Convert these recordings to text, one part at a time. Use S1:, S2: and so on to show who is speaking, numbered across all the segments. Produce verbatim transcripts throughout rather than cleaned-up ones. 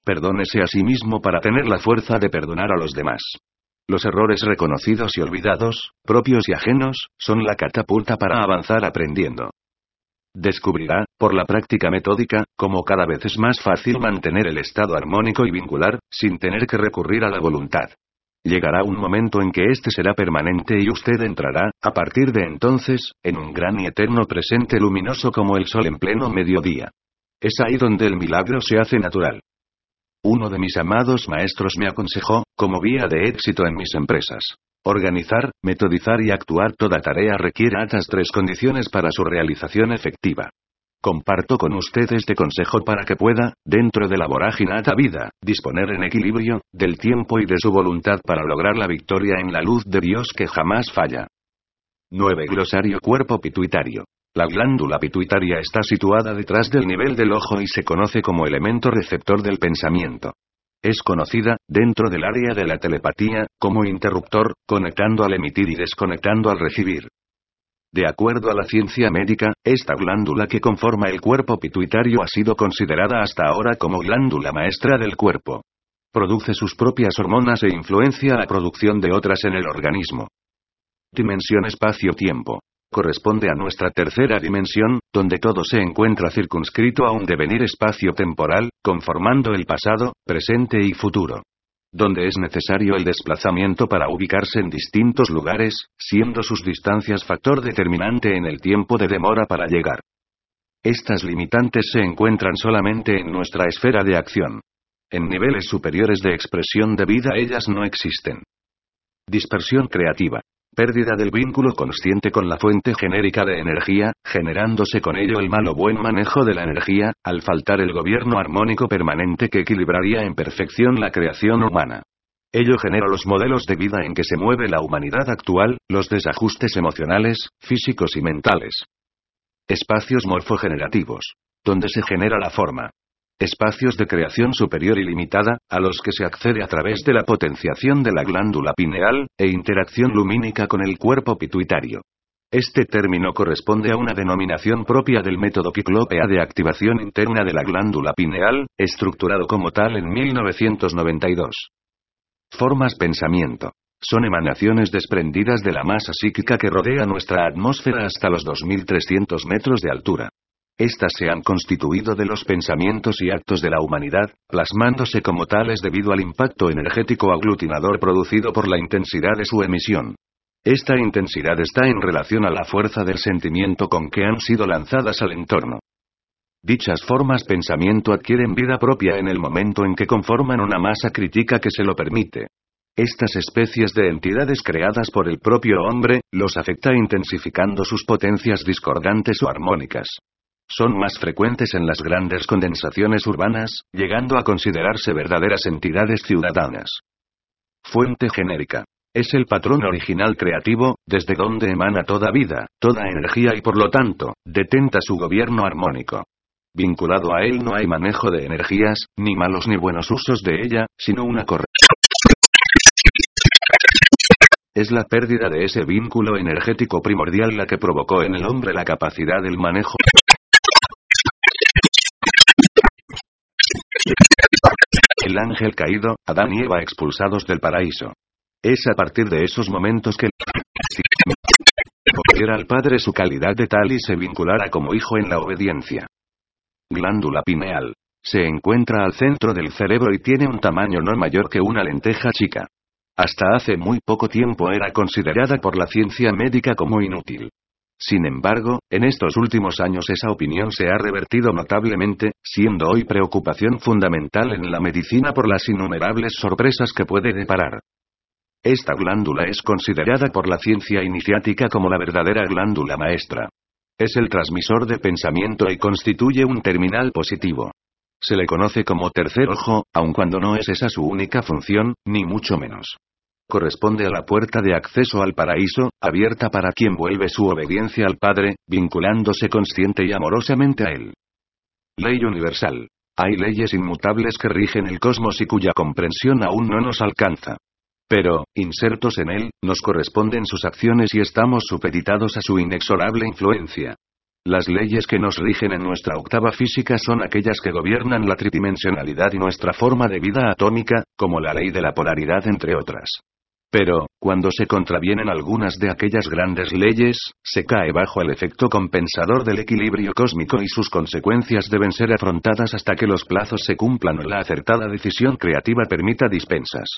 S1: Perdónese a sí mismo para tener la fuerza de perdonar a los demás. Los errores reconocidos y olvidados, propios y ajenos, son la catapulta para avanzar aprendiendo. Descubrirá, por la práctica metódica, cómo cada vez es más fácil mantener el estado armónico y vincular, sin tener que recurrir a la voluntad. Llegará un momento en que este será permanente y usted entrará, a partir de entonces, en un gran y eterno presente luminoso como el sol en pleno mediodía. Es ahí donde el milagro se hace natural. Uno de mis amados maestros me aconsejó, como vía de éxito en mis empresas: organizar, metodizar y actuar toda tarea requiere estas tres condiciones para su realización efectiva. Comparto con usted este consejo para que pueda, dentro de la vorágine vida, disponer en equilibrio, del tiempo y de su voluntad para lograr la victoria en la luz de Dios que jamás falla. nueve. Glosario cuerpo pituitario. La glándula pituitaria está situada detrás del nivel del ojo y se conoce como elemento receptor del pensamiento. Es conocida, dentro del área de la telepatía, como interruptor, conectando al emitir y desconectando al recibir. De acuerdo a la ciencia médica, esta glándula que conforma el cuerpo pituitario ha sido considerada hasta ahora como glándula maestra del cuerpo. Produce sus propias hormonas e influencia la producción de otras en el organismo. Dimensión espacio-tiempo. Corresponde a nuestra tercera dimensión, donde todo se encuentra circunscrito a un devenir espacio-temporal, conformando el pasado, presente y futuro. Donde es necesario el desplazamiento para ubicarse en distintos lugares, siendo sus distancias factor determinante en el tiempo de demora para llegar. Estas limitantes se encuentran solamente en nuestra esfera de acción. En niveles superiores de expresión de vida ellas no existen. Dispersión creativa. Pérdida del vínculo consciente con la fuente genérica de energía, generándose con ello el mal o buen manejo de la energía, al faltar el gobierno armónico permanente que equilibraría en perfección la creación humana. Ello genera los modelos de vida en que se mueve la humanidad actual, los desajustes emocionales, físicos y mentales. Espacios morfogenerativos. Donde se genera la forma. Espacios de creación superior y limitada, a los que se accede a través de la potenciación de la glándula pineal, e interacción lumínica con el cuerpo pituitario. Este término corresponde a una denominación propia del método Kicklopea de activación interna de la glándula pineal, estructurado como tal en mil novecientos noventa y dos. Formas pensamiento. Son emanaciones desprendidas de la masa psíquica que rodea nuestra atmósfera hasta los dos mil trescientos metros de altura. Estas se han constituido de los pensamientos y actos de la humanidad, plasmándose como tales debido al impacto energético aglutinador producido por la intensidad de su emisión. Esta intensidad está en relación a la fuerza del sentimiento con que han sido lanzadas al entorno. Dichas formas pensamiento adquieren vida propia en el momento en que conforman una masa crítica que se lo permite. Estas especies de entidades creadas por el propio hombre, los afecta intensificando sus potencias discordantes o armónicas. Son más frecuentes en las grandes condensaciones urbanas, llegando a considerarse verdaderas entidades ciudadanas. Fuente genérica. Es el patrón original creativo, desde donde emana toda vida, toda energía y por lo tanto, detenta su gobierno armónico. Vinculado a él no hay manejo de energías, ni malos ni buenos usos de ella, sino una correcta. Es la pérdida de ese vínculo energético primordial la que provocó en el hombre la capacidad del manejo. El ángel caído, Adán y Eva expulsados del paraíso. Es a partir de esos momentos que cogiera al Padre su calidad de tal y se vinculara como hijo en la obediencia. Glándula pineal. Se encuentra al centro del cerebro y tiene un tamaño no mayor que una lenteja chica. Hasta hace muy poco tiempo era considerada por la ciencia médica como inútil. Sin embargo, en estos últimos años esa opinión se ha revertido notablemente, siendo hoy preocupación fundamental en la medicina por las innumerables sorpresas que puede deparar. Esta glándula es considerada por la ciencia iniciática como la verdadera glándula maestra. Es el transmisor de pensamiento y constituye un terminal positivo. Se le conoce como tercer ojo, aun cuando no es esa su única función, ni mucho menos. Corresponde a la puerta de acceso al paraíso, abierta para quien vuelve su obediencia al Padre, vinculándose consciente y amorosamente a Él. Ley universal. Hay leyes inmutables que rigen el cosmos y cuya comprensión aún no nos alcanza. Pero, insertos en él, nos corresponden sus acciones y estamos supeditados a su inexorable influencia. Las leyes que nos rigen en nuestra octava física son aquellas que gobiernan la tridimensionalidad y nuestra forma de vida atómica, como la ley de la polaridad entre otras. Pero, cuando se contravienen algunas de aquellas grandes leyes, se cae bajo el efecto compensador del equilibrio cósmico y sus consecuencias deben ser afrontadas hasta que los plazos se cumplan o la acertada decisión creativa permita dispensas.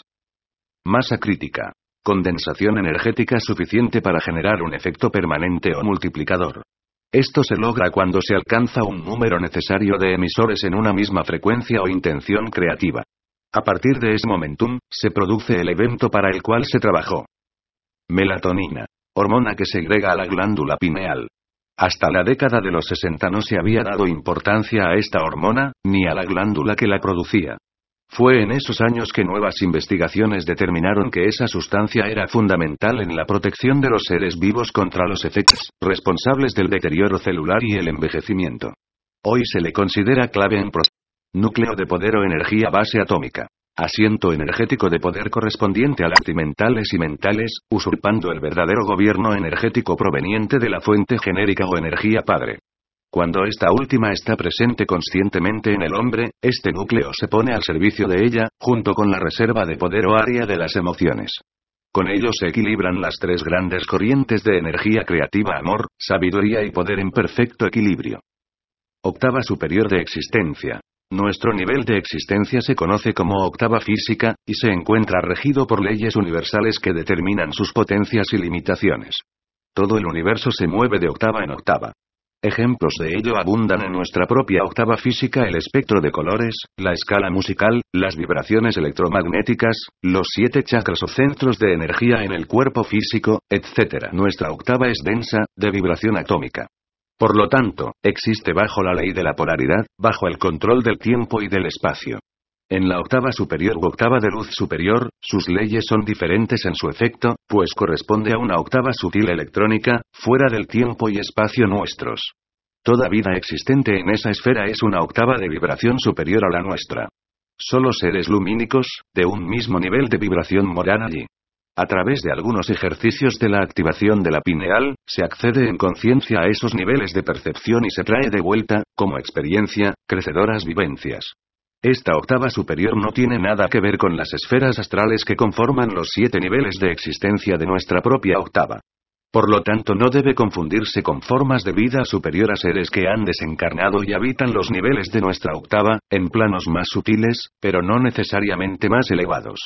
S1: Masa crítica. Condensación energética suficiente para generar un efecto permanente o multiplicador. Esto se logra cuando se alcanza un número necesario de emisores en una misma frecuencia o intención creativa. A partir de ese momentum, se produce el evento para el cual se trabajó. Melatonina. Hormona que segrega a la glándula pineal. Hasta la década de los sesenta no se había dado importancia a esta hormona, ni a la glándula que la producía. Fue en esos años que nuevas investigaciones determinaron que esa sustancia era fundamental en la protección de los seres vivos contra los efectos responsables del deterioro celular y el envejecimiento. Hoy se le considera clave en procesos. Núcleo de poder o energía base atómica. Asiento energético de poder correspondiente a las mentales y mentales, usurpando el verdadero gobierno energético proveniente de la fuente genérica o energía padre. Cuando esta última está presente conscientemente en el hombre, este núcleo se pone al servicio de ella, junto con la reserva de poder o área de las emociones. Con ello se equilibran las tres grandes corrientes de energía creativa: amor, sabiduría y poder en perfecto equilibrio. Octava superior de existencia. Nuestro nivel de existencia se conoce como octava física, y se encuentra regido por leyes universales que determinan sus potencias y limitaciones. Todo el universo se mueve de octava en octava. Ejemplos de ello abundan en nuestra propia octava física: el espectro de colores, la escala musical, las vibraciones electromagnéticas, los siete chakras o centros de energía en el cuerpo físico, etcétera. Nuestra octava es densa, de vibración atómica. Por lo tanto, existe bajo la ley de la polaridad, bajo el control del tiempo y del espacio. En la octava superior u octava de luz superior, sus leyes son diferentes en su efecto, pues corresponde a una octava sutil electrónica, fuera del tiempo y espacio nuestros. Toda vida existente en esa esfera es una octava de vibración superior a la nuestra. Solo seres lumínicos, de un mismo nivel de vibración moran allí. A través de algunos ejercicios de la activación de la pineal, se accede en conciencia a esos niveles de percepción y se trae de vuelta, como experiencia, crecedoras vivencias. Esta octava superior no tiene nada que ver con las esferas astrales que conforman los siete niveles de existencia de nuestra propia octava. Por lo tanto, no debe confundirse con formas de vida superior a seres que han desencarnado y habitan los niveles de nuestra octava, en planos más sutiles, pero no necesariamente más elevados.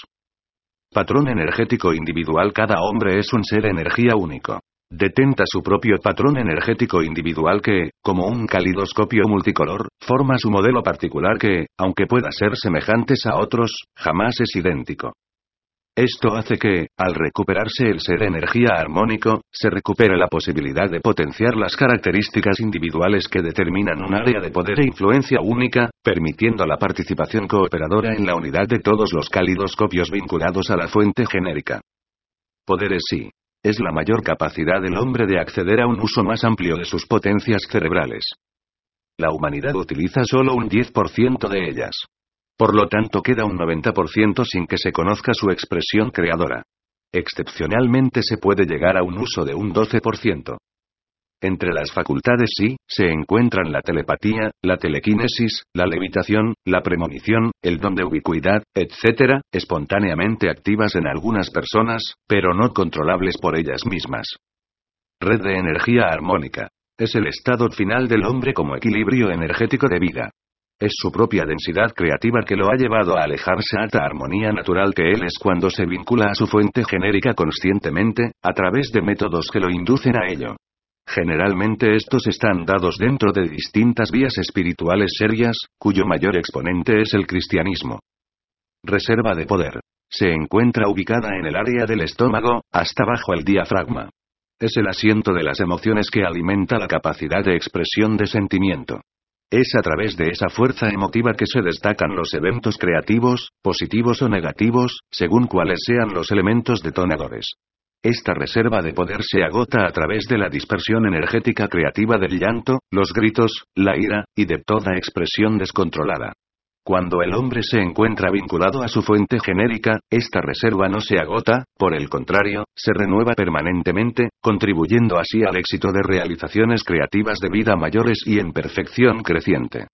S1: Patrón energético individual. Cada hombre es un ser energía único. Detenta su propio patrón energético individual que, como un calidoscopio multicolor, forma su modelo particular que, aunque pueda ser semejantes a otros, jamás es idéntico. Esto hace que, al recuperarse el ser energía armónico, se recupere la posibilidad de potenciar las características individuales que determinan un área de poder e influencia única, permitiendo la participación cooperadora en la unidad de todos los calidoscopios vinculados a la fuente genérica. Poderes sí. Es la mayor capacidad del hombre de acceder a un uso más amplio de sus potencias cerebrales. La humanidad utiliza solo un diez por ciento de ellas. Por lo tanto, queda un noventa por ciento sin que se conozca su expresión creadora. Excepcionalmente se puede llegar a un uso de un doce por ciento. Entre las facultades sí, se encuentran la telepatía, la telequinesis, la levitación, la premonición, el don de ubicuidad, etcétera, espontáneamente activas en algunas personas, pero no controlables por ellas mismas. Red de energía armónica. Es el estado final del hombre como equilibrio energético de vida. Es su propia densidad creativa que lo ha llevado a alejarse a la armonía natural que él es cuando se vincula a su fuente genérica conscientemente, a través de métodos que lo inducen a ello. Generalmente estos están dados dentro de distintas vías espirituales serias, cuyo mayor exponente es el cristianismo. Reserva de poder. Se encuentra ubicada en el área del estómago, hasta bajo el diafragma. Es el asiento de las emociones que alimenta la capacidad de expresión de sentimiento. Es a través de esa fuerza emotiva que se destacan los eventos creativos, positivos o negativos, según cuáles sean los elementos detonadores. Esta reserva de poder se agota a través de la dispersión energética creativa del llanto, los gritos, la ira, y de toda expresión descontrolada. Cuando el hombre se encuentra vinculado a su fuente genérica, esta reserva no se agota, por el contrario, se renueva permanentemente, contribuyendo así al éxito de realizaciones creativas de vida mayores y en perfección creciente.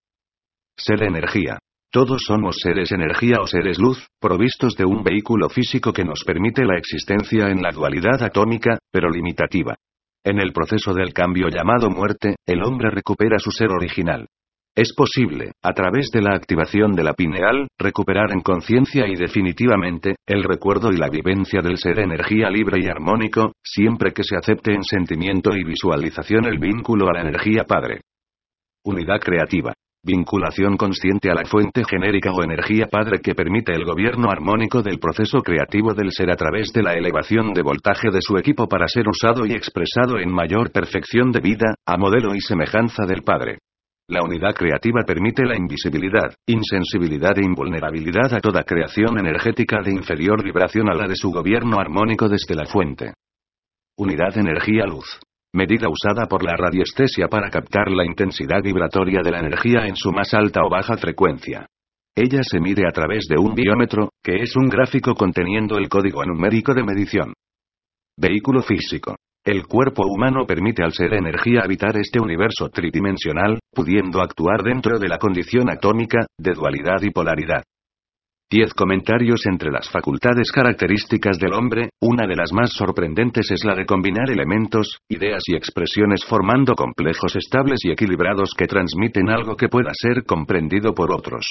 S1: Ser energía. Todos somos seres energía o seres luz, provistos de un vehículo físico que nos permite la existencia en la dualidad atómica, pero limitativa. En el proceso del cambio llamado muerte, el hombre recupera su ser original. Es posible, a través de la activación de la pineal, recuperar en conciencia y definitivamente, el recuerdo y la vivencia del ser energía libre y armónico, siempre que se acepte en sentimiento y visualización el vínculo a la energía padre. Unidad creativa. Vinculación consciente a la fuente genérica o energía padre que permite el gobierno armónico del proceso creativo del ser a través de la elevación de voltaje de su equipo para ser usado y expresado en mayor perfección de vida, a modelo y semejanza del padre. La unidad creativa permite la invisibilidad, insensibilidad e invulnerabilidad a toda creación energética de inferior vibración a la de su gobierno armónico desde la fuente. Unidad energía-luz. Medida usada por la radiestesia para captar la intensidad vibratoria de la energía en su más alta o baja frecuencia. Ella se mide a través de un biómetro, que es un gráfico conteniendo el código numérico de medición. Vehículo físico. El cuerpo humano permite al ser energía habitar este universo tridimensional, pudiendo actuar dentro de la condición atómica, de dualidad y polaridad. diez comentarios entre las facultades características del hombre. Una de las más sorprendentes es la de combinar elementos, ideas y expresiones formando complejos estables y equilibrados que transmiten algo que pueda ser comprendido por otros.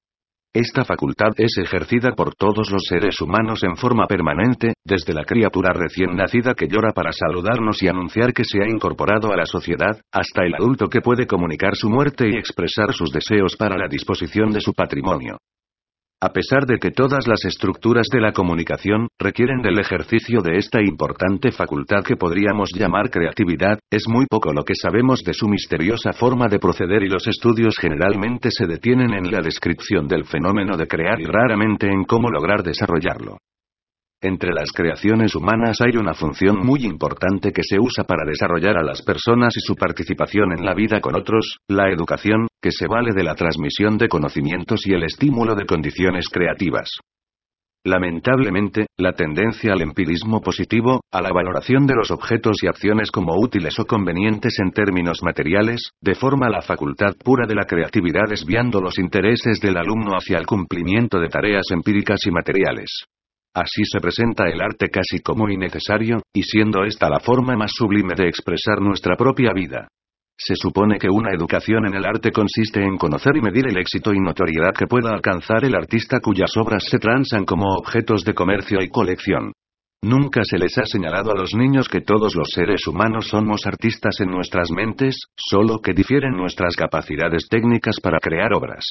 S1: Esta facultad es ejercida por todos los seres humanos en forma permanente, desde la criatura recién nacida que llora para saludarnos y anunciar que se ha incorporado a la sociedad, hasta el adulto que puede comunicar su muerte y expresar sus deseos para la disposición de su patrimonio. A pesar de que todas las estructuras de la comunicación requieren del ejercicio de esta importante facultad que podríamos llamar creatividad, es muy poco lo que sabemos de su misteriosa forma de proceder y los estudios generalmente se detienen en la descripción del fenómeno de crear y raramente en cómo lograr desarrollarlo. Entre las creaciones humanas hay una función muy importante que se usa para desarrollar a las personas y su participación en la vida con otros, la educación, que se vale de la transmisión de conocimientos y el estímulo de condiciones creativas. Lamentablemente, la tendencia al empirismo positivo, a la valoración de los objetos y acciones como útiles o convenientes en términos materiales, deforma la facultad pura de la creatividad desviando los intereses del alumno hacia el cumplimiento de tareas empíricas y materiales. Así se presenta el arte casi como innecesario, y siendo esta la forma más sublime de expresar nuestra propia vida. Se supone que una educación en el arte consiste en conocer y medir el éxito y notoriedad que pueda alcanzar el artista cuyas obras se transan como objetos de comercio y colección. Nunca se les ha señalado a los niños que todos los seres humanos somos artistas en nuestras mentes, solo que difieren nuestras capacidades técnicas para crear obras.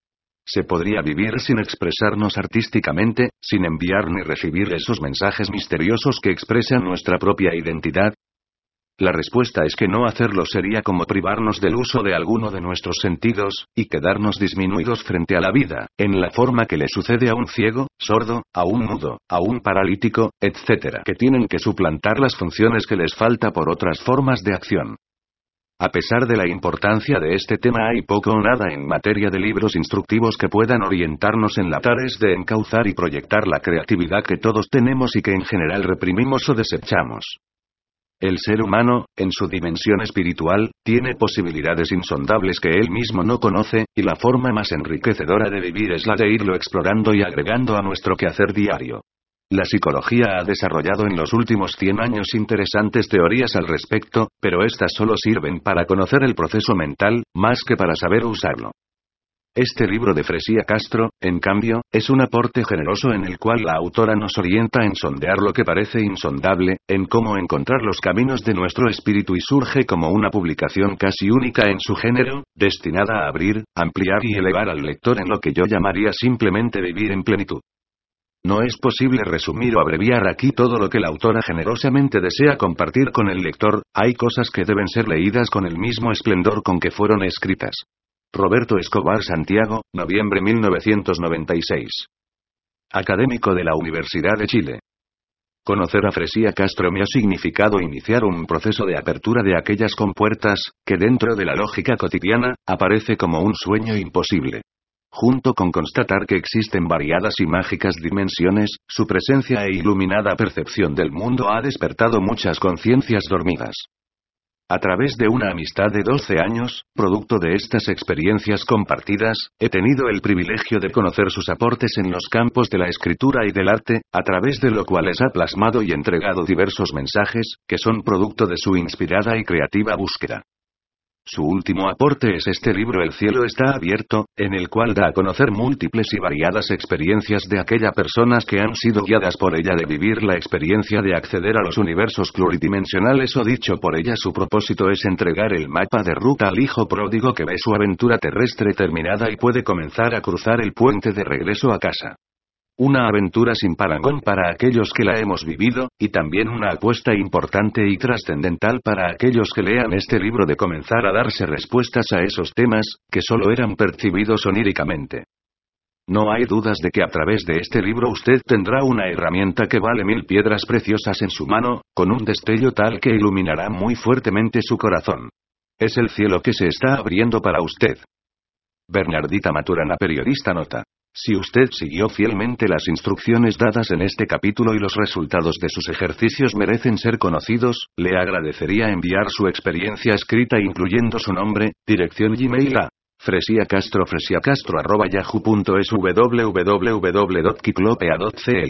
S1: ¿Se podría vivir sin expresarnos artísticamente, sin enviar ni recibir esos mensajes misteriosos que expresan nuestra propia identidad? La respuesta es que no hacerlo sería como privarnos del uso de alguno de nuestros sentidos, y quedarnos disminuidos frente a la vida, en la forma que le sucede a un ciego, sordo, a un mudo, a un paralítico, etcétera, que tienen que suplantar las funciones que les falta por otras formas de acción. A pesar de la importancia de este tema hay poco o nada en materia de libros instructivos que puedan orientarnos en la tarea de encauzar y proyectar la creatividad que todos tenemos y que en general reprimimos o desechamos. El ser humano, en su dimensión espiritual, tiene posibilidades insondables que él mismo no conoce, y la forma más enriquecedora de vivir es la de irlo explorando y agregando a nuestro quehacer diario. La psicología ha desarrollado en los últimos cien años interesantes teorías al respecto, pero estas solo sirven para conocer el proceso mental, más que para saber usarlo. Este libro de Fresia Castro, en cambio, es un aporte generoso en el cual la autora nos orienta en sondear lo que parece insondable, en cómo encontrar los caminos de nuestro espíritu y surge como una publicación casi única en su género, destinada a abrir, ampliar y elevar al lector en lo que yo llamaría simplemente vivir en plenitud. No es posible resumir o abreviar aquí todo lo que la autora generosamente desea compartir con el lector, hay cosas que deben ser leídas con el mismo esplendor con que fueron escritas. Roberto Escobar Santiago, noviembre mil novecientos noventa y seis. Académico de la Universidad de Chile. Conocer a Fresia Castro me ha significado iniciar un proceso de apertura de aquellas compuertas, que dentro de la lógica cotidiana, aparece como un sueño imposible. Junto con constatar que existen variadas y mágicas dimensiones, su presencia e iluminada percepción del mundo ha despertado muchas conciencias dormidas. A través de una amistad de doce años, producto de estas experiencias compartidas, he tenido el privilegio de conocer sus aportes en los campos de la escritura y del arte, a través de lo cual les ha plasmado y entregado diversos mensajes, que son producto de su inspirada y creativa búsqueda. Su último aporte es este libro El cielo está abierto, en el cual da a conocer múltiples y variadas experiencias de aquellas personas que han sido guiadas por ella de vivir la experiencia de acceder a los universos pluridimensionales o dicho por ella su propósito es entregar el mapa de ruta al hijo pródigo que ve su aventura terrestre terminada y puede comenzar a cruzar el puente de regreso a casa. Una aventura sin parangón para aquellos que la hemos vivido, y también una apuesta importante y trascendental para aquellos que lean este libro de comenzar a darse respuestas a esos temas, que solo eran percibidos oníricamente. No hay dudas de que a través de este libro usted tendrá una herramienta que vale mil piedras preciosas en su mano, con un destello tal que iluminará muy fuertemente su corazón. Es el cielo que se está abriendo para usted. Bernardita Maturana, periodista, nota. Si usted siguió fielmente las instrucciones dadas en este capítulo y los resultados de sus ejercicios merecen ser conocidos, le agradecería enviar su experiencia escrita incluyendo su nombre, dirección Gmail a fresiacastro fresiacastro arroba yahoo punto es www punto kiclopea punto cl.